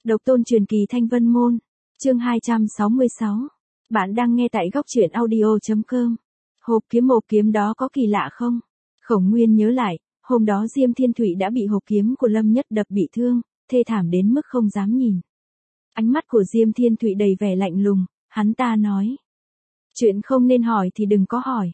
Độc tôn truyền kỳ Thanh Vân Môn. Chương 266. Bạn đang nghe tại góc truyện audio.com. Hộp kiếm đó có kỳ lạ không? Khổng Nguyên nhớ lại, hôm đó Diêm Thiên Thụy đã bị hộp kiếm của Lâm Nhất đập bị thương, thê thảm đến mức không dám nhìn. Ánh mắt của Diêm Thiên Thụy đầy vẻ lạnh lùng, hắn ta nói. Chuyện không nên hỏi thì đừng có hỏi.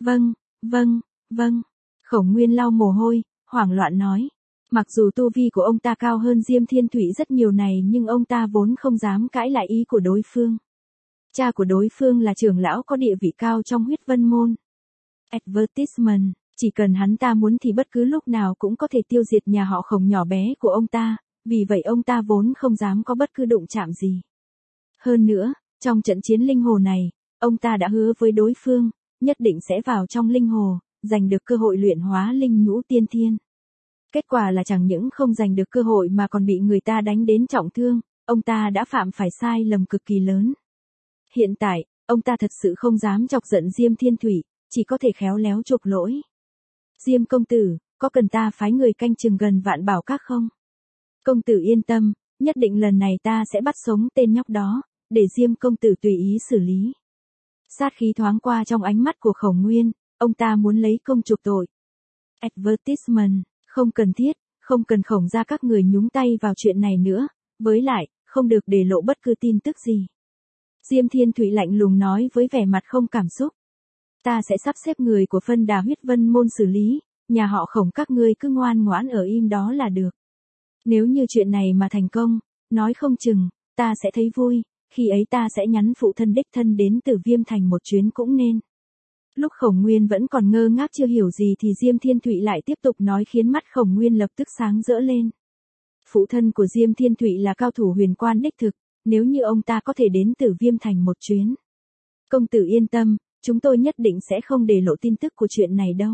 Vâng. Khổng Nguyên lau mồ hôi, hoảng loạn nói. Mặc dù tu vi của ông ta cao hơn Diêm Thiên Thụy rất nhiều này nhưng ông ta vốn không dám cãi lại ý của đối phương. Cha của đối phương là trưởng lão có địa vị cao trong Huyết Vân Môn. Advertisement, chỉ cần hắn ta muốn thì bất cứ lúc nào cũng có thể tiêu diệt nhà họ Khổng nhỏ bé của ông ta, vì vậy ông ta vốn không dám có bất cứ đụng chạm gì. Hơn nữa, trong trận chiến linh hồ này, ông ta đã hứa với đối phương, nhất định sẽ vào trong linh hồ, giành được cơ hội luyện hóa linh nhũ tiên thiên. Kết quả là chẳng những không giành được cơ hội mà còn bị người ta đánh đến trọng thương, ông ta đã phạm phải sai lầm cực kỳ lớn. Hiện tại, ông ta thật sự không dám chọc giận Diêm Thiên Thụy, chỉ có thể khéo léo chuộc lỗi. Diêm công tử, có cần ta phái người canh chừng gần Vạn Bảo Các không? Công tử yên tâm, nhất định lần này ta sẽ bắt sống tên nhóc đó, để Diêm công tử tùy ý xử lý. Sát khí thoáng qua trong ánh mắt của Khổng Nguyên, ông ta muốn lấy công chuộc tội. Advertisement, không cần thiết, không cần Khổng ra các người nhúng tay vào chuyện này nữa, với lại, không được để lộ bất cứ tin tức gì. Diêm Thiên Thụy lạnh lùng nói với vẻ mặt không cảm xúc. Ta sẽ sắp xếp người của phân đà Huyết Vân Môn xử lý, nhà họ Khổng các ngươi cứ ngoan ngoãn ở im đó là được. Nếu như chuyện này mà thành công, nói không chừng, ta sẽ thấy vui, khi ấy ta sẽ nhắn phụ thân đích thân đến Tử Viêm Thành một chuyến cũng nên. Lúc Khổng Nguyên vẫn còn ngơ ngác chưa hiểu gì thì Diêm Thiên Thụy lại tiếp tục nói khiến mắt Khổng Nguyên lập tức sáng rỡ lên. Phụ thân của Diêm Thiên Thụy là cao thủ huyền quan đích thực, nếu như ông ta có thể đến Tử Viêm Thành một chuyến. Công tử yên tâm, chúng tôi nhất định sẽ không để lộ tin tức của chuyện này đâu.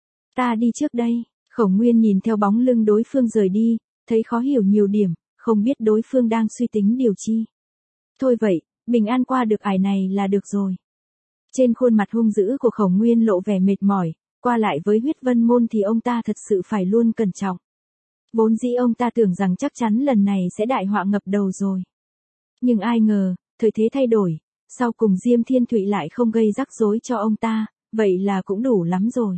Ta đi trước đây. Khổng Nguyên nhìn theo bóng lưng đối phương rời đi, thấy khó hiểu nhiều điểm, không biết đối phương đang suy tính điều chi. Thôi vậy, bình an qua được ải này là được rồi. Trên khuôn mặt hung dữ của Khổng Nguyên lộ vẻ mệt mỏi, qua lại với Huyết Vân Môn thì ông ta thật sự phải luôn cẩn trọng. Vốn dĩ ông ta tưởng rằng chắc chắn lần này sẽ đại họa ngập đầu rồi. Nhưng ai ngờ, thời thế thay đổi, sau cùng Diêm Thiên Thụy lại không gây rắc rối cho ông ta, vậy là cũng đủ lắm rồi.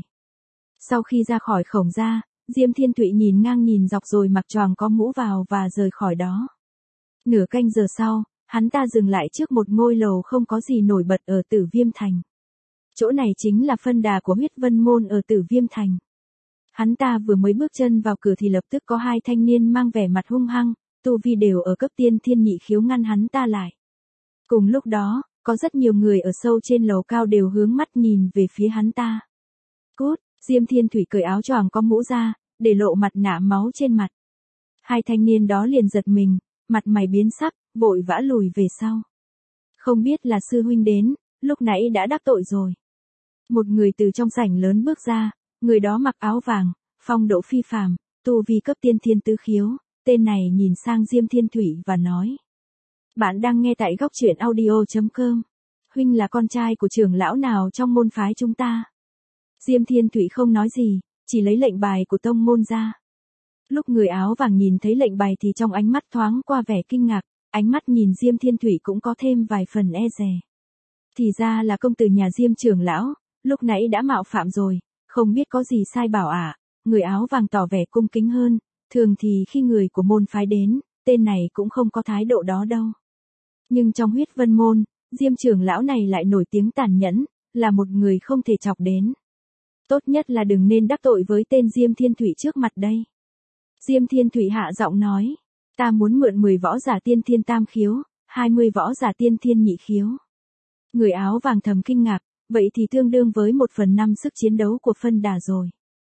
Sau khi ra khỏi Khổng gia, Diêm Thiên Thụy nhìn ngang nhìn dọc rồi mặc choàng có mũ vào và rời khỏi đó. Nửa canh giờ sau, hắn ta dừng lại trước một ngôi lầu không có gì nổi bật ở Tử Viêm Thành. Chỗ này chính là phân đà của Huyết Vân Môn ở Tử Viêm Thành. Hắn ta vừa mới bước chân vào cửa thì lập tức có hai thanh niên mang vẻ mặt hung hăng, tu vi đều ở cấp tiên thiên nhị khiếu ngăn hắn ta lại. Cùng lúc đó, có rất nhiều người ở sâu trên lầu cao đều hướng mắt nhìn về phía hắn ta. Cút, Diêm Thiên Thụy cởi áo choàng có mũ ra, để lộ mặt nạ máu trên mặt. Hai thanh niên đó liền giật mình, mặt mày biến sắc, vội vã lùi về sau. Không biết là sư huynh đến, lúc nãy đã đắc tội rồi. Một người từ trong sảnh lớn bước ra, người đó mặc áo vàng, phong độ phi phàm, tu vi cấp tiên thiên tứ khiếu, tên này nhìn sang Diêm Thiên Thụy và nói. Bạn đang nghe tại góc truyện audio.com. Huynh là con trai của trưởng lão nào trong môn phái chúng ta? Diêm Thiên Thụy không nói gì, chỉ lấy lệnh bài của tông môn ra. Lúc người áo vàng nhìn thấy lệnh bài thì trong ánh mắt thoáng qua vẻ kinh ngạc, ánh mắt nhìn Diêm Thiên Thụy cũng có thêm vài phần e dè. Thì ra là công tử nhà Diêm trưởng lão, lúc nãy đã mạo phạm rồi, không biết có gì sai bảo ạ. Người áo vàng tỏ vẻ cung kính hơn, thường thì khi người của môn phái đến, tên này cũng không có thái độ đó đâu. Nhưng trong Huyết Vân Môn, Diêm trưởng lão này lại nổi tiếng tàn nhẫn, là một người không thể chọc đến. Tốt nhất là đừng nên đắc tội với tên Diêm Thiên Thụy trước mặt đây. Diêm Thiên Thụy hạ giọng nói, ta muốn mượn 10 võ giả tiên thiên tam khiếu, 20 võ giả tiên thiên nhị khiếu. Người áo vàng thầm kinh ngạc, vậy thì tương đương với 1/5 sức chiến đấu của phân đà rồi.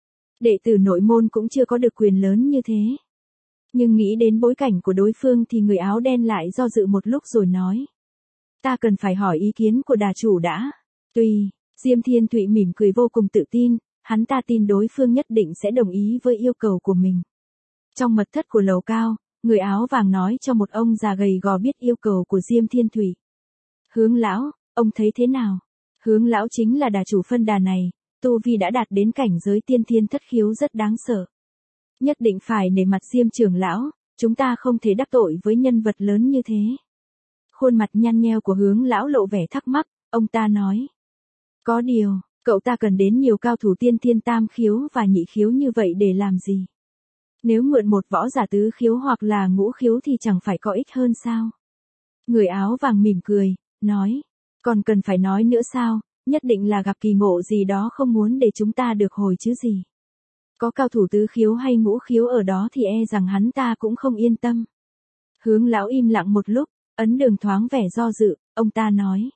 Đệ tử nội môn cũng chưa có được quyền lớn như thế. Nhưng nghĩ đến bối cảnh của đối phương thì người áo đen lại do dự một lúc rồi nói. Ta cần phải hỏi ý kiến của đà chủ đã. Tùy, Diêm Thiên Thụy mỉm cười vô cùng tự tin, hắn ta tin đối phương nhất định sẽ đồng ý với yêu cầu của mình. Trong mật thất của lầu cao, người áo vàng nói cho một ông già gầy gò biết yêu cầu của Diêm Thiên Thụy. Hướng lão, ông thấy thế nào? Hướng lão chính là đà chủ phân đà này, tu vi đã đạt đến cảnh giới tiên thiên thất khiếu rất đáng sợ. Nhất định phải nể mặt Diêm trưởng lão, chúng ta không thể đắc tội với nhân vật lớn như thế. Khuôn mặt nhăn nheo của Hướng lão lộ vẻ thắc mắc, ông ta nói. Có điều, cậu ta cần đến nhiều cao thủ tiên thiên tam khiếu và nhị khiếu như vậy để làm gì? Nếu mượn một võ giả tứ khiếu hoặc là ngũ khiếu thì chẳng phải có ích hơn sao? Người áo vàng mỉm cười, nói. Còn cần phải nói nữa sao, nhất định là gặp kỳ ngộ gì đó không muốn để chúng ta được hồi chứ gì. Có cao thủ tứ khiếu hay ngũ khiếu ở đó thì e rằng hắn ta cũng không yên tâm. Hướng lão im lặng một lúc, Ấn Đường thoáng vẻ do dự, ông ta nói.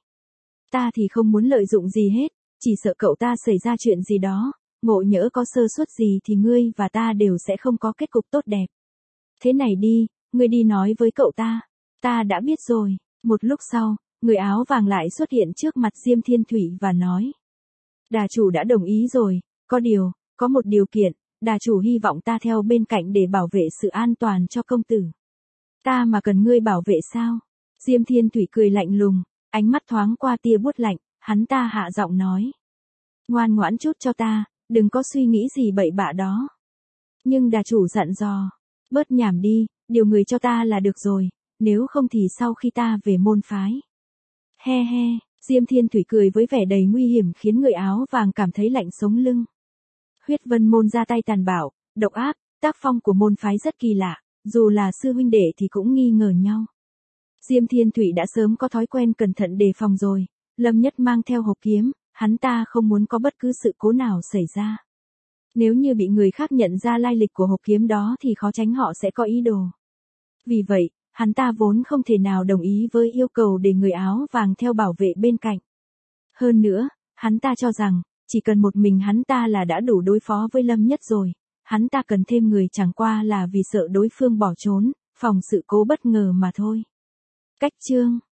Ta thì không muốn lợi dụng gì hết, chỉ sợ cậu ta xảy ra chuyện gì đó, ngộ nhỡ có sơ suất gì thì ngươi và ta đều sẽ không có kết cục tốt đẹp. Thế này đi, ngươi đi nói với cậu ta đã biết rồi. Một lúc sau, người áo vàng lại xuất hiện trước mặt Diêm Thiên Thủy và nói. Đà chủ đã đồng ý rồi, có một điều kiện, đà chủ hy vọng ta theo bên cạnh để bảo vệ sự an toàn cho công tử. Ta mà cần ngươi bảo vệ sao? Diêm Thiên Thủy cười lạnh lùng, ánh mắt thoáng qua tia buốt lạnh, hắn ta hạ giọng nói. Ngoan ngoãn chút cho ta, đừng có suy nghĩ gì bậy bạ đó. Nhưng đà chủ dặn dò, bớt nhảm đi, điều người cho ta là được rồi, nếu không thì sau khi ta về môn phái. He he, Diêm Thiên Thủy cười với vẻ đầy nguy hiểm khiến người áo vàng cảm thấy lạnh sống lưng. Huyết Vân môn ra tay tàn bạo, độc ác, tác phong của môn phái rất kỳ lạ, dù là sư huynh đệ thì cũng nghi ngờ nhau. Diêm Thiên Thủy đã sớm có thói quen cẩn thận đề phòng rồi, Lâm Nhất mang theo hộp kiếm, hắn ta không muốn có bất cứ sự cố nào xảy ra. Nếu như bị người khác nhận ra lai lịch của hộp kiếm đó thì khó tránh họ sẽ có ý đồ. Vì vậy, hắn ta vốn không thể nào đồng ý với yêu cầu để người áo vàng theo bảo vệ bên cạnh. Hơn nữa, hắn ta cho rằng, chỉ cần một mình hắn ta là đã đủ đối phó với Lâm Nhất rồi, hắn ta cần thêm người chẳng qua là vì sợ đối phương bỏ trốn, phòng sự cố bất ngờ mà thôi. Cách chương